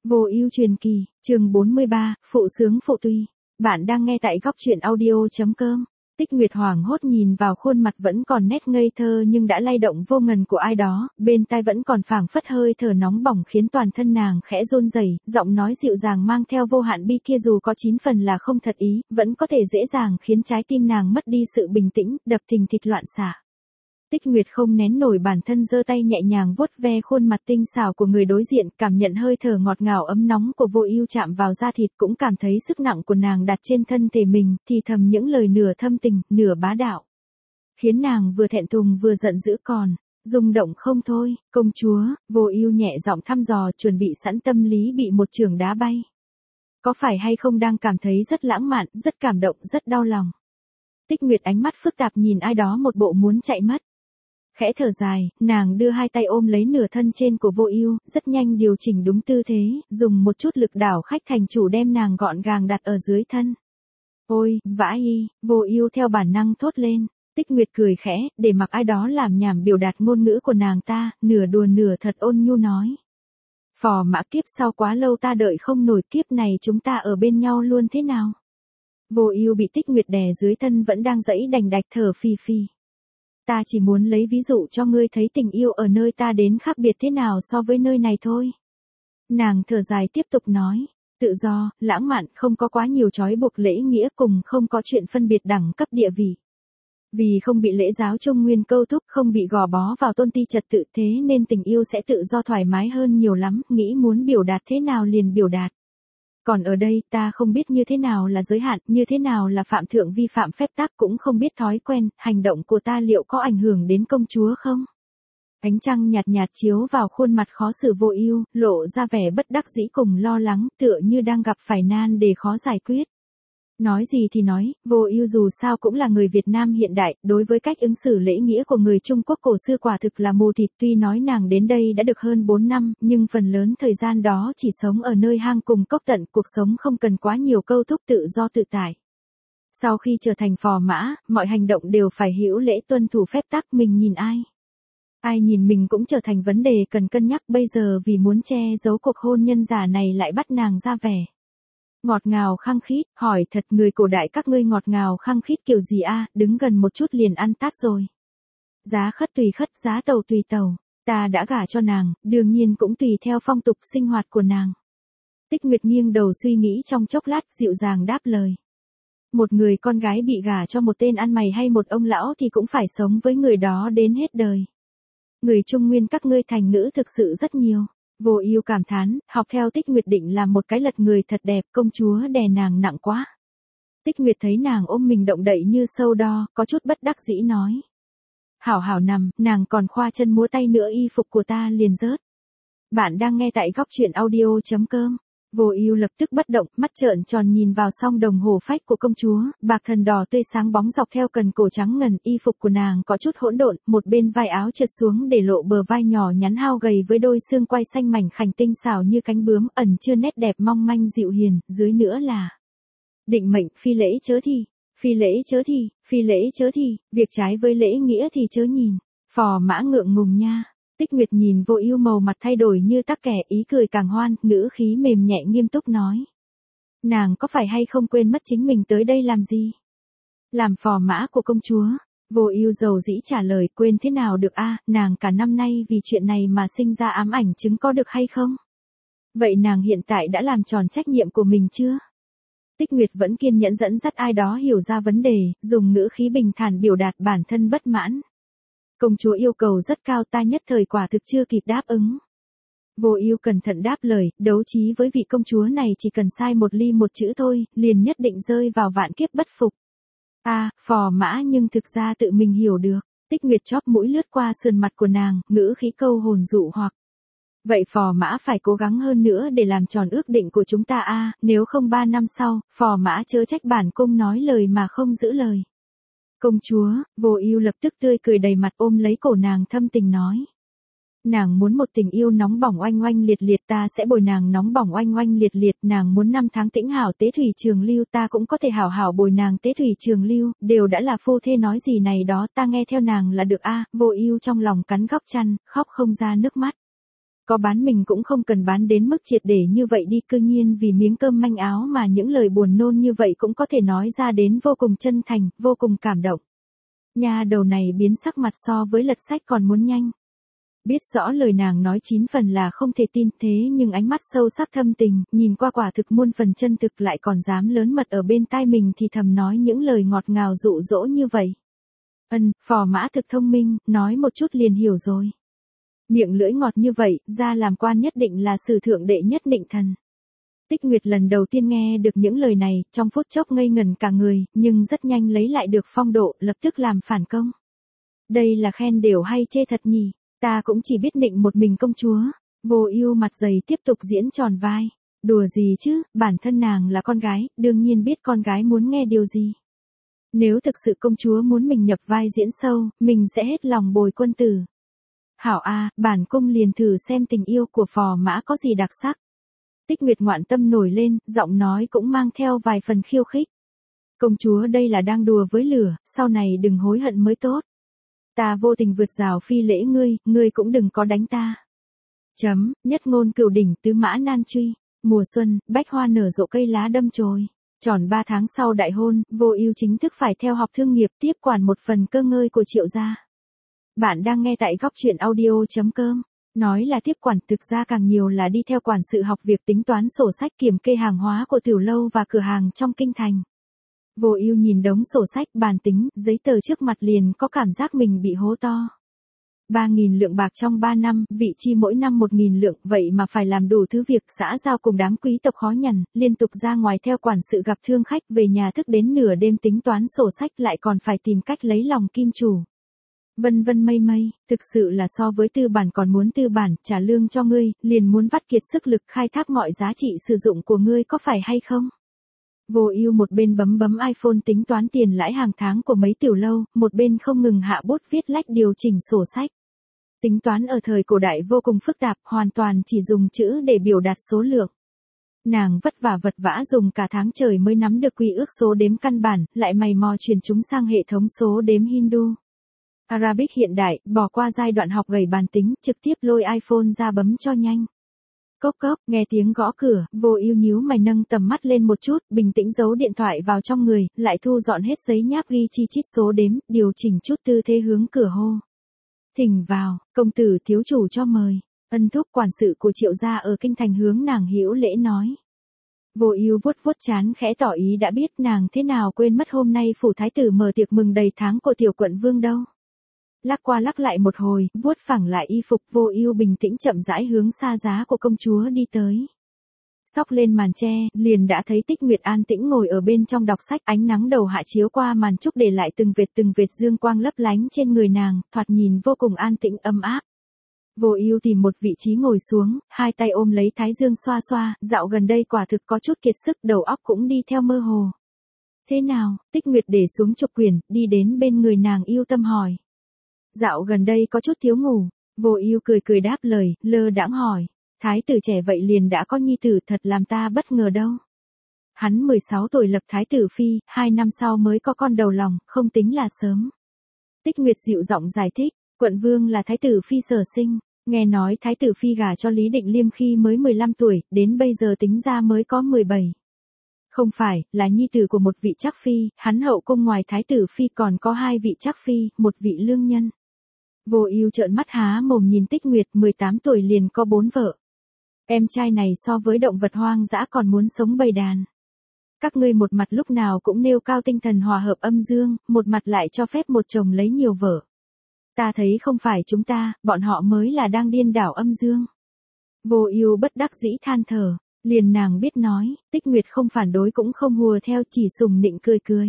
Vô ưu truyền kỳ, chương 43, phụ sướng phụ tùy. Bạn đang nghe tại góc truyện audio.com. Tích Nguyệt hoảng hốt nhìn vào khuôn mặt vẫn còn nét ngây thơ nhưng đã lay động vô ngần của ai đó, bên tai vẫn còn phảng phất hơi thở nóng bỏng khiến toàn thân nàng khẽ run rẩy, giọng nói dịu dàng mang theo vô hạn bi kia dù có 9 phần là không thật ý, vẫn có thể dễ dàng khiến trái tim nàng mất đi sự bình tĩnh, đập thình thịch loạn xạ. Tích Nguyệt không nén nổi bản thân giơ tay nhẹ nhàng vuốt ve khuôn mặt tinh xảo của người đối diện, cảm nhận hơi thở ngọt ngào ấm nóng của Vô Ưu chạm vào da thịt, cũng cảm thấy sức nặng của nàng đặt trên thân thể mình, thì thầm những lời nửa thâm tình, nửa bá đạo. Khiến nàng vừa thẹn thùng vừa giận dữ còn rung động không thôi. Công chúa, Vô Ưu nhẹ giọng thăm dò, chuẩn bị sẵn tâm lý bị một chưởng đá bay. Có phải hay không đang cảm thấy rất lãng mạn, rất cảm động, rất đau lòng. Tích Nguyệt ánh mắt phức tạp nhìn ai đó một bộ muốn chạy mất. Khẽ thở dài, nàng đưa hai tay ôm lấy nửa thân trên của Vô Ưu, rất nhanh điều chỉnh đúng tư thế, dùng một chút lực đảo khách thành chủ đem nàng gọn gàng đặt ở dưới thân. Ôi, vãi, Vô Ưu theo bản năng thốt lên. Tích Nguyệt cười khẽ, để mặc ai đó làm nhảm biểu đạt ngôn ngữ của nàng ta, nửa đùa nửa thật ôn nhu nói. Phò Mã, kiếp sau quá lâu ta đợi không nổi, kiếp này chúng ta ở bên nhau luôn thế nào? Vô Ưu bị Tích Nguyệt đè dưới thân vẫn đang giãy đành đạch thở phì phì. Ta chỉ muốn lấy ví dụ cho ngươi thấy tình yêu ở nơi ta đến khác biệt thế nào so với nơi này thôi. Nàng thở dài tiếp tục nói, tự do, lãng mạn, không có quá nhiều trói buộc lễ nghĩa, cùng không có chuyện phân biệt đẳng cấp địa vị. Vì không bị lễ giáo Trung Nguyên câu thúc, không bị gò bó vào tôn ti trật tự, thế nên tình yêu sẽ tự do thoải mái hơn nhiều lắm, nghĩ muốn biểu đạt thế nào liền biểu đạt. Còn ở đây, ta không biết như thế nào là giới hạn, như thế nào là phạm thượng vi phạm phép tắc, cũng không biết thói quen, hành động của ta liệu có ảnh hưởng đến công chúa không? Ánh trăng nhạt nhạt chiếu vào khuôn mặt khó xử Vô Ưu, lộ ra vẻ bất đắc dĩ cùng lo lắng, tựa như đang gặp phải nan đề khó giải quyết. Nói gì thì nói, Vô Ưu dù sao cũng là người Việt Nam hiện đại, đối với cách ứng xử lễ nghĩa của người Trung Quốc cổ xưa quả thực là mù thịt, tuy nói nàng đến đây đã được hơn 4 năm, nhưng phần lớn thời gian đó chỉ sống ở nơi hang cùng cốc tận, cuộc sống không cần quá nhiều câu thúc, tự do tự tại. Sau khi trở thành phò mã, mọi hành động đều phải hữu lễ, tuân thủ phép tắc, mình nhìn ai? Ai nhìn mình cũng trở thành vấn đề cần cân nhắc, bây giờ vì muốn che giấu cuộc hôn nhân giả này lại bắt nàng ra vẻ ngọt ngào khăng khít, hỏi thật, người cổ đại các ngươi ngọt ngào khăng khít kiểu gì a? Đứng gần một chút liền ăn tát rồi. Giá khất tùy khất, giá tàu tùy tàu, ta đã gả cho nàng, đương nhiên cũng tùy theo phong tục sinh hoạt của nàng. Tích Nguyệt nghiêng đầu suy nghĩ trong chốc lát, dịu dàng đáp lời. Một người con gái bị gả cho một tên ăn mày hay một ông lão thì cũng phải sống với người đó đến hết đời. Người Trung Nguyên các ngươi thành ngữ thực sự rất nhiều. Vô Ưu cảm thán, học theo Tích Nguyệt định làm một cái lật người thật đẹp, công chúa đè nàng nặng quá. Tích Nguyệt thấy nàng ôm mình động đậy như sâu đo, có chút bất đắc dĩ nói. Hảo hảo nằm, nàng còn khoa chân múa tay nữa, y phục của ta liền rớt. Bạn đang nghe tại góc truyện audio.com. Vô Ưu lập tức bất động, mắt trợn tròn nhìn vào song đồng hồ phách của công chúa, bạc thần đỏ tươi sáng bóng dọc theo cần cổ trắng ngần, y phục của nàng có chút hỗn độn, một bên vai áo trượt xuống để lộ bờ vai nhỏ nhắn hao gầy với đôi xương quai xanh mảnh khảnh tinh xảo như cánh bướm, ẩn chứa nét đẹp mong manh dịu hiền, dưới nữa là định mệnh, phi lễ chớ thì, phi lễ chớ thì, phi lễ chớ thì, việc trái với lễ nghĩa thì chớ nhìn. Phò Mã ngượng ngùng nha. Tích Nguyệt nhìn Vô Ưu màu mặt thay đổi như tắc kè, ý cười càng hoan, ngữ khí mềm nhẹ nghiêm túc nói. Nàng có phải hay không quên mất chính mình tới đây làm gì? Làm phò mã của công chúa. Vô Ưu dầu dĩ trả lời, quên thế nào được a, nàng cả năm nay vì chuyện này mà sinh ra ám ảnh chứng có được hay không? Vậy nàng hiện tại đã làm tròn trách nhiệm của mình chưa? Tích Nguyệt vẫn kiên nhẫn dẫn dắt ai đó hiểu ra vấn đề, dùng ngữ khí bình thản biểu đạt bản thân bất mãn. Công chúa yêu cầu rất cao, ta nhất thời quả thực chưa kịp đáp ứng. Vô Ưu cẩn thận đáp lời, đấu trí với vị công chúa này chỉ cần sai một ly một chữ thôi, liền nhất định rơi vào vạn kiếp bất phục. Phò Mã, nhưng thực ra tự mình hiểu được. Tích Nguyệt chóp mũi lướt qua sườn mặt của nàng, ngữ khí câu hồn dụ hoặc. Vậy Phò Mã phải cố gắng hơn nữa để làm tròn ước định của chúng ta nếu không 3 năm sau, Phò Mã chớ trách bản cung nói lời mà không giữ lời. Công chúa, Vô Ưu lập tức tươi cười đầy mặt, ôm lấy cổ nàng thâm tình nói. Nàng muốn một tình yêu nóng bỏng oanh oanh liệt liệt, ta sẽ bồi nàng nóng bỏng oanh oanh liệt liệt, nàng muốn 5 tháng tĩnh hảo tế thủy trường lưu, ta cũng có thể hảo hảo bồi nàng tế thủy trường lưu, đều đã là phu thê nói gì này đó, ta nghe theo nàng là được Vô Ưu trong lòng cắn góc chăn, khóc không ra nước mắt. Có bán mình cũng không cần bán đến mức triệt để như vậy đi, cư nhiên vì miếng cơm manh áo mà những lời buồn nôn như vậy cũng có thể nói ra đến, vô cùng chân thành, vô cùng cảm động. Nha đầu này biến sắc mặt so với lật sách còn muốn nhanh. Biết rõ lời nàng nói 9 phần là không thể tin, thế nhưng ánh mắt sâu sắc thâm tình, nhìn qua quả thực muôn phần chân thực, lại còn dám lớn mật ở bên tai mình thì thầm nói những lời ngọt ngào dụ dỗ như vậy. Phò mã thực thông minh, nói một chút liền hiểu rồi. Miệng lưỡi ngọt như vậy, ra làm quan nhất định là sử thượng đệ nhất định thần. Tích Nguyệt lần đầu tiên nghe được những lời này, trong phút chốc ngây ngẩn cả người, nhưng rất nhanh lấy lại được phong độ, lập tức làm phản công. Đây là khen đều hay chê thật nhỉ? Ta cũng chỉ biết nịnh một mình công chúa. Vô Ưu mặt dày tiếp tục diễn tròn vai. Đùa gì chứ, bản thân nàng là con gái, đương nhiên biết con gái muốn nghe điều gì. Nếu thực sự công chúa muốn mình nhập vai diễn sâu, mình sẽ hết lòng bồi quân tử. Hảo a, bản cung liền thử xem tình yêu của phò mã có gì đặc sắc. Tích Nguyệt ngoạn tâm nổi lên, giọng nói cũng mang theo vài phần khiêu khích. Công chúa đây là đang đùa với lửa, sau này đừng hối hận mới tốt. Ta vô tình vượt rào phi lễ ngươi cũng đừng có đánh ta. Nhất ngôn cửu đỉnh tứ mã nan truy. Mùa xuân, bách hoa nở rộ cây lá đâm chồi. Tròn 3 tháng sau đại hôn, Vô Ưu chính thức phải theo học thương nghiệp, tiếp quản một phần cơ ngơi của Triệu gia. Bạn đang nghe tại góc truyện audio.com. Nói là tiếp quản, thực ra càng nhiều là đi theo quản sự học việc tính toán sổ sách, kiểm kê hàng hóa của tiểu lâu và cửa hàng trong kinh thành. Vô Ưu nhìn đống sổ sách, bàn tính, giấy tờ trước mặt liền có cảm giác mình bị hố to. 3.000 lượng bạc trong 3 năm, vị chi mỗi năm 1.000 lượng, vậy mà phải làm đủ thứ việc, xã giao cùng đám quý tộc khó nhằn, liên tục ra ngoài theo quản sự gặp thương khách, về nhà thức đến nửa đêm tính toán sổ sách, lại còn phải tìm cách lấy lòng kim chủ. Vân vân mây mây, thực sự là so với tư bản còn muốn tư bản, trả lương cho ngươi, liền muốn vắt kiệt sức lực khai thác mọi giá trị sử dụng của ngươi, có phải hay không? Vô Ưu một bên bấm iPhone tính toán tiền lãi hàng tháng của mấy tiểu lâu, một bên không ngừng hạ bút viết lách điều chỉnh sổ sách. Tính toán ở thời cổ đại vô cùng phức tạp, hoàn toàn chỉ dùng chữ để biểu đạt số lượng. Nàng vất vả dùng cả tháng trời mới nắm được quy ước số đếm căn bản, lại mày mò truyền chúng sang hệ thống số đếm Hindu. Arabic hiện đại, bỏ qua giai đoạn học gầy bàn tính, trực tiếp lôi iPhone ra bấm cho nhanh. Cốc cốc, nghe tiếng gõ cửa, Vô Ưu nhíu mày nâng tầm mắt lên một chút, bình tĩnh giấu điện thoại vào trong người, lại thu dọn hết giấy nháp ghi chi chít số đếm, điều chỉnh chút tư thế hướng cửa hô. Thỉnh vào, công tử thiếu chủ cho mời. Ân thúc quản sự của Triệu gia ở kinh thành hướng nàng hữu lễ nói. Vô Ưu vuốt trán khẽ tỏ ý đã biết, nàng thế nào quên mất hôm nay phủ thái tử mở tiệc mừng đầy tháng của tiểu quận vương đâu. Lắc qua lắc lại một hồi, vuốt phẳng lại y phục, Vô Ưu bình tĩnh chậm rãi hướng xa giá của công chúa đi tới. Xốc lên màn che, liền đã thấy Tích Nguyệt an tĩnh ngồi ở bên trong đọc sách, ánh nắng đầu hạ chiếu qua màn trúc để lại từng vệt dương quang lấp lánh trên người nàng, thoạt nhìn vô cùng an tĩnh ấm áp. Vô Ưu tìm một vị trí ngồi xuống, hai tay ôm lấy thái dương xoa xoa, dạo gần đây quả thực có chút kiệt sức, đầu óc cũng đi theo mơ hồ. Thế nào? Tích Nguyệt để xuống trục quyển, đi đến bên người nàng yêu tâm hỏi. Dạo gần đây có chút thiếu ngủ. Vô Ưu cười đáp lời, lơ đãng hỏi. Thái tử trẻ vậy liền đã có nhi tử, thật làm ta bất ngờ đâu. Hắn 16 tuổi lập thái tử phi, 2 năm sau mới có con đầu lòng, không tính là sớm. Tích Nguyệt dịu giọng giải thích, quận vương là thái tử phi sở sinh. Nghe nói thái tử phi gả cho Lý Định Liêm khi mới 15 tuổi, đến bây giờ tính ra mới có 17. Không phải, là nhi tử của một vị trắc phi, hắn hậu cung ngoài thái tử phi còn có 2 vị trắc phi, một vị lương nhân. Vô Ưu trợn mắt há mồm nhìn Tích Nguyệt, 18 tuổi liền có 4 vợ. Em trai này so với động vật hoang dã còn muốn sống bầy đàn. Các ngươi một mặt lúc nào cũng nêu cao tinh thần hòa hợp âm dương, một mặt lại cho phép một chồng lấy nhiều vợ. Ta thấy không phải chúng ta, bọn họ mới là đang điên đảo âm dương. Vô Ưu bất đắc dĩ than thở, liền nàng biết nói, Tích Nguyệt không phản đối cũng không hùa theo, chỉ sùng nịnh cười.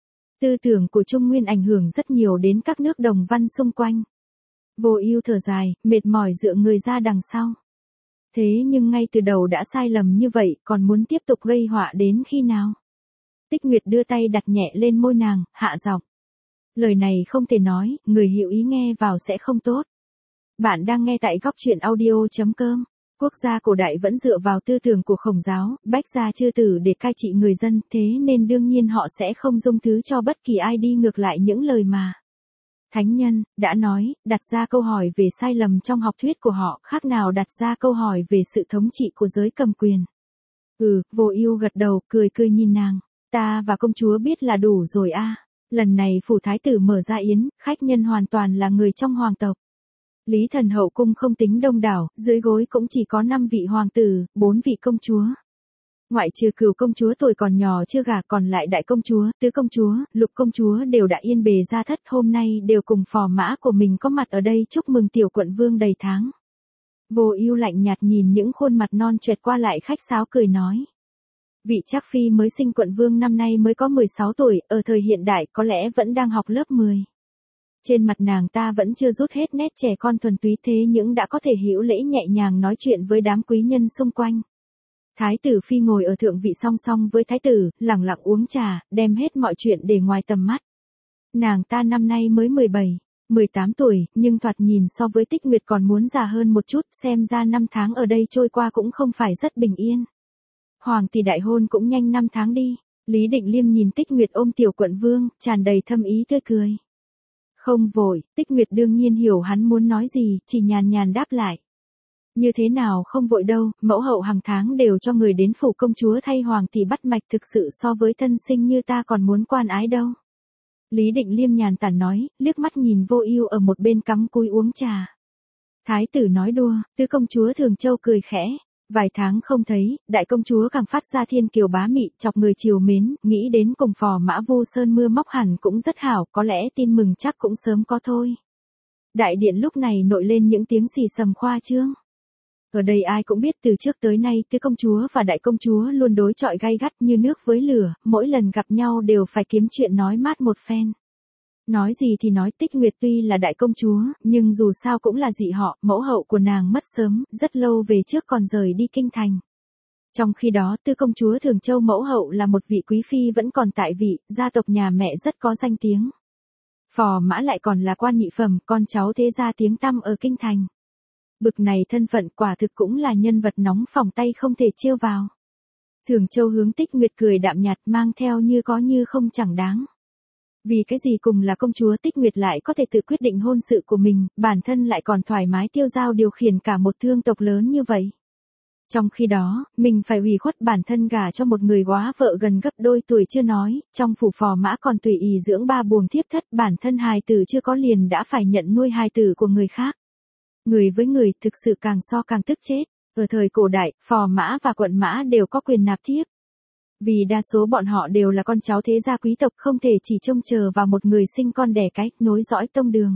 Tư tưởng của Trung Nguyên ảnh hưởng rất nhiều đến các nước đồng văn xung quanh. Vô Ưu thở dài, mệt mỏi dựa người ra đằng sau. Thế nhưng ngay từ đầu đã sai lầm như vậy, còn muốn tiếp tục gây họa đến khi nào? Tích Nguyệt đưa tay đặt nhẹ lên môi nàng, hạ giọng. Lời này không thể nói, người hiểu ý nghe vào sẽ không tốt. Bạn đang nghe tại góc truyện audio.com. Quốc gia cổ đại vẫn dựa vào tư tưởng của Khổng giáo, bách gia chư tử để cai trị người dân, thế nên đương nhiên họ sẽ không dung thứ cho bất kỳ ai đi ngược lại những lời mà Thánh nhân, đã nói, đặt ra câu hỏi về sai lầm trong học thuyết của họ khác nào đặt ra câu hỏi về sự thống trị của giới cầm quyền. Vô ưu gật đầu, cười cười nhìn nàng. Ta và công chúa biết là đủ rồi a. Lần này phủ thái tử mở ra yến, khách nhân hoàn toàn là người trong hoàng tộc. Lý Thần hậu cung không tính đông đảo, dưới gối cũng chỉ có 5 vị hoàng tử, 4 vị công chúa. Ngoại trừ Cửu công chúa tuổi còn nhỏ chưa gả, còn lại đại công chúa, tứ công chúa, lục công chúa đều đã yên bề gia thất, hôm nay đều cùng phò mã của mình có mặt ở đây chúc mừng tiểu quận vương đầy tháng. Vô ưu lạnh nhạt nhìn những khuôn mặt non choẹt qua lại khách sáo cười nói. Vị Trác phi mới sinh quận vương năm nay mới có 16 tuổi, ở thời hiện đại có lẽ vẫn đang học lớp 10. Trên mặt nàng ta vẫn chưa rút hết nét trẻ con thuần túy, thế nhưng đã có thể hữu lễ nhẹ nhàng nói chuyện với đám quý nhân xung quanh. Thái tử phi ngồi ở thượng vị song song với thái tử, lẳng lặng uống trà, đem hết mọi chuyện để ngoài tầm mắt. Nàng ta năm nay mới 17, 18 tuổi, nhưng thoạt nhìn so với Tích Nguyệt còn muốn già hơn một chút, xem ra 5 tháng ở đây trôi qua cũng không phải rất bình yên. Hoàng tỷ đại hôn cũng nhanh 5 tháng đi. Lý Định Liêm nhìn Tích Nguyệt ôm tiểu quận vương, tràn đầy thâm ý tươi cười. Không vội, Tích Nguyệt đương nhiên hiểu hắn muốn nói gì, chỉ nhàn nhàn đáp lại. Như thế nào không vội đâu, mẫu hậu hàng tháng đều cho người đến phủ công chúa thay hoàng tỷ bắt mạch, thực sự so với thân sinh như ta còn muốn quan ái đâu. Lý Định Liêm nhàn tản nói, liếc mắt nhìn Vô Ưu ở một bên cắm cúi uống trà. Thái tử nói đùa, tứ công chúa Thường Châu cười khẽ. Vài tháng không thấy, đại công chúa càng phát ra thiên kiều bá mị, chọc người chiều mến, nghĩ đến cùng phò mã Vu Sơn mưa móc hẳn cũng rất hảo, có lẽ tin mừng chắc cũng sớm có thôi. Đại điện lúc này nổi lên những tiếng xì xầm khoa trương. Ở đây ai cũng biết từ trước tới nay tứ công chúa và đại công chúa luôn đối chọi gay gắt như nước với lửa, mỗi lần gặp nhau đều phải kiếm chuyện nói mát một phen. Nói gì thì nói, Tích Nguyệt tuy là đại công chúa, nhưng dù sao cũng là dị họ, mẫu hậu của nàng mất sớm, rất lâu về trước còn rời đi kinh thành. Trong khi đó tứ công chúa Thường Châu mẫu hậu là một vị quý phi vẫn còn tại vị, gia tộc nhà mẹ rất có danh tiếng. Phò mã lại còn là quan nhị phẩm, con cháu thế gia tiếng tăm ở kinh thành. Bực này thân phận quả thực cũng là nhân vật nóng phòng tay không thể trêu vào. Thường Châu hướng Tích Nguyệt cười đạm nhạt mang theo như có như không chẳng đáng. Vì cái gì cùng là công chúa Tích Nguyệt lại có thể tự quyết định hôn sự của mình, bản thân lại còn thoải mái tiêu dao điều khiển cả một thương tộc lớn như vậy. Trong khi đó, mình phải ủy khuất bản thân gả cho một người góa vợ gần gấp đôi tuổi chưa nói, trong phủ phò mã còn tùy ý dưỡng 3 buồng thiếp thất, bản thân hài tử chưa có liền đã phải nhận nuôi hài tử của người khác. Người với người thực sự càng so càng tức chết. Ở thời cổ đại, phò mã và quận mã đều có quyền nạp thiếp. Vì đa số bọn họ đều là con cháu thế gia quý tộc, không thể chỉ trông chờ vào một người sinh con đẻ cái, nối dõi tông đường.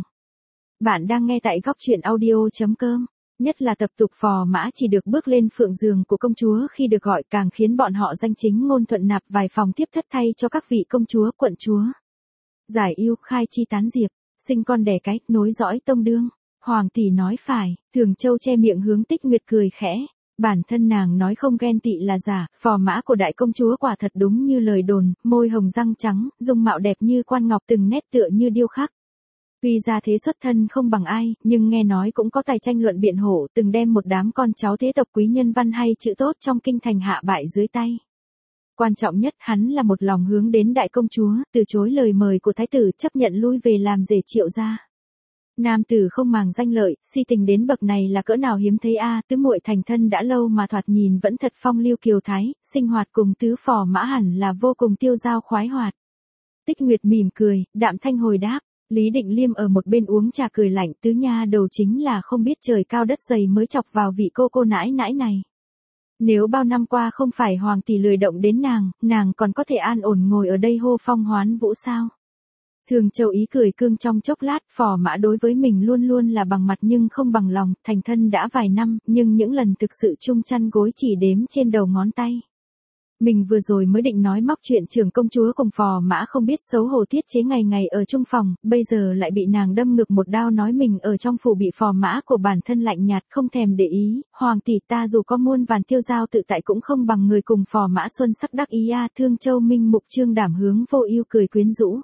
Bạn đang nghe tại góc truyện audio.com. Nhất là tập tục phò mã chỉ được bước lên phượng giường của công chúa khi được gọi, càng khiến bọn họ danh chính ngôn thuận nạp vài phòng thiếp thất thay cho các vị công chúa quận chúa. Giải yêu khai chi tán diệp, sinh con đẻ cái, nối dõi tông đường. Hoàng tỷ nói phải, Thường Châu che miệng hướng Tích Nguyệt cười khẽ. Bản thân nàng nói không ghen tị là giả, phò mã của đại công chúa quả thật đúng như lời đồn, môi hồng răng trắng, dung mạo đẹp như quan ngọc, từng nét tựa như điêu khắc. Tuy ra thế xuất thân không bằng ai, nhưng nghe nói cũng có tài tranh luận biện hộ, từng đem một đám con cháu thế tộc quý nhân văn hay chữ tốt trong kinh thành hạ bại dưới tay. Quan trọng nhất, hắn là một lòng hướng đến đại công chúa, từ chối lời mời của thái tử, chấp nhận lui về làm rể Triệu gia. Nam tử không màng danh lợi, si tình đến bậc này là cỡ nào hiếm thấy a. Tứ muội thành thân đã lâu mà thoạt nhìn vẫn thật phong lưu kiều thái, sinh hoạt cùng tứ phò mã hẳn là vô cùng tiêu dao khoái hoạt. Tích Nguyệt mỉm cười, đạm thanh hồi đáp. Lý Định Liêm ở một bên uống trà cười lạnh, tứ nha đầu chính là không biết trời cao đất dày mới chọc vào vị cô nãi nãi này. Nếu bao năm qua không phải hoàng tỷ lười động đến nàng còn có thể an ổn ngồi ở đây hô phong hoán vũ sao? Thường Châu ý cười cương trong chốc lát, phò mã đối với mình luôn luôn là bằng mặt nhưng không bằng lòng, thành thân đã vài năm, nhưng những lần thực sự chung chăn gối chỉ đếm trên đầu ngón tay. Mình vừa rồi mới định nói móc chuyện trưởng công chúa cùng phò mã không biết xấu hổ tiết chế ngày ngày ở chung phòng, bây giờ lại bị nàng đâm ngực một đao nói mình ở trong phủ bị phò mã của bản thân lạnh nhạt không thèm để ý, hoàng tỷ ta dù có muôn vàn tiêu dao tự tại cũng không bằng người cùng phò mã xuân sắc đắc ý a. Thương Châu minh mục trương đảm hướng Vô Ưu cười quyến rũ.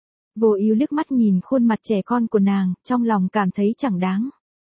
Vô Ưu liếc mắt nhìn khuôn mặt trẻ con của nàng, trong lòng cảm thấy chẳng đáng.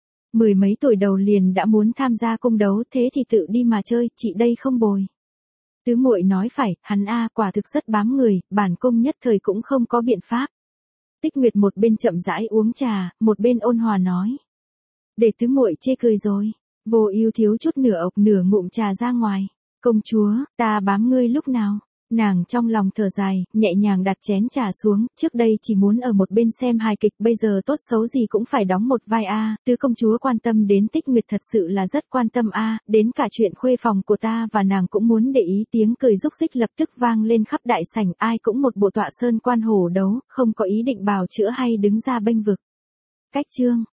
10 mấy tuổi đầu liền đã muốn tham gia cung đấu, thế thì tự đi mà chơi, chị đây không bồi. Tứ muội nói phải, hắn quả thực rất bám người, bản cung nhất thời cũng không có biện pháp. Tích Nguyệt một bên chậm rãi uống trà, một bên ôn hòa nói. Để tứ muội chê cười rồi. Vô Ưu thiếu chút nửa ộc nửa ngụm trà ra ngoài. Công chúa, ta bám ngươi lúc nào? Nàng trong lòng thở dài, nhẹ nhàng đặt chén trà xuống, trước đây chỉ muốn ở một bên xem hài kịch, bây giờ tốt xấu gì cũng phải đóng một vai a, tứ công chúa quan tâm đến Tích Nguyệt thật sự là rất quan tâm a, đến cả chuyện khuê phòng của ta và nàng cũng muốn để ý. Tiếng cười rúc rích lập tức vang lên khắp đại sảnh, ai cũng một bộ tọa sơn quan hổ đấu, không có ý định bào chữa hay đứng ra bênh vực. Cách chương